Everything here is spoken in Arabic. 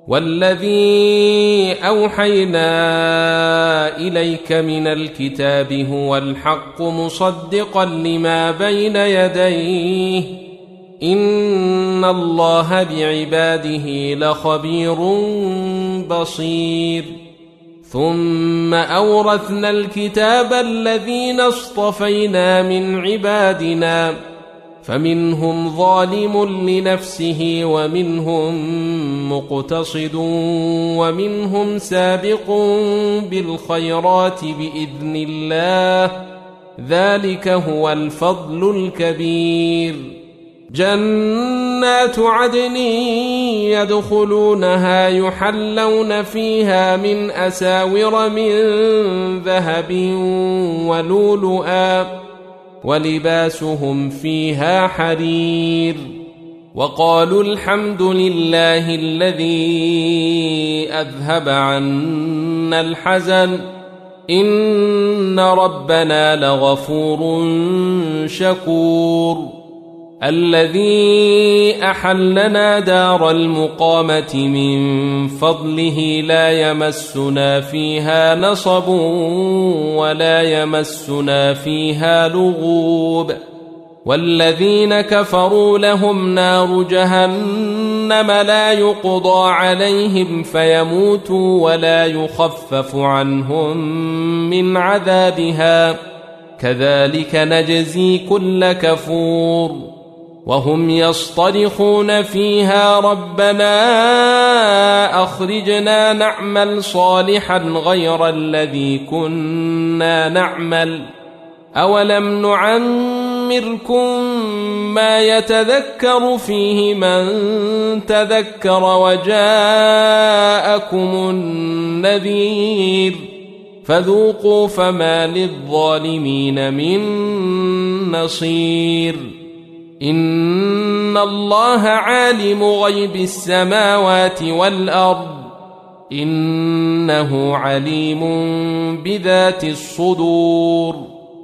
والذي أوحينا إليك من الكتاب هو الحق مصدقا لما بين يديه إن الله بعباده لخبير بصير ثم أورثنا الكتاب الذين اصطفينا من عبادنا فمنهم ظالم لنفسه ومنهم مقتصد ومنهم سابق بالخيرات بإذن الله ذلك هو الفضل الكبير جنات عدن يدخلونها يحلون فيها من أساور من ذهب ولؤلؤا ولباسهم فيها حرير وقالوا الحمد لله الذي أذهب عنا الحزن إن ربنا لغفور شكور الذي أحلنا دار المقامة من فضله لا يمسنا فيها نصب ولا يمسنا فيها لغوب والذين كفروا لهم نار جهنم لا يقضى عليهم فيموتوا ولا يخفف عنهم من عذابها كذلك نجزي كل كفور وهم يصطرخون فيها ربنا أخرجنا نعمل صالحا غير الذي كنا نعمل أولم نعمركم ما يتذكر فيه من تذكر وجاءكم النذير فذوقوا فما للظالمين من نصير إن الله عالم غيب السماوات والأرض إنه عليم بذات الصدور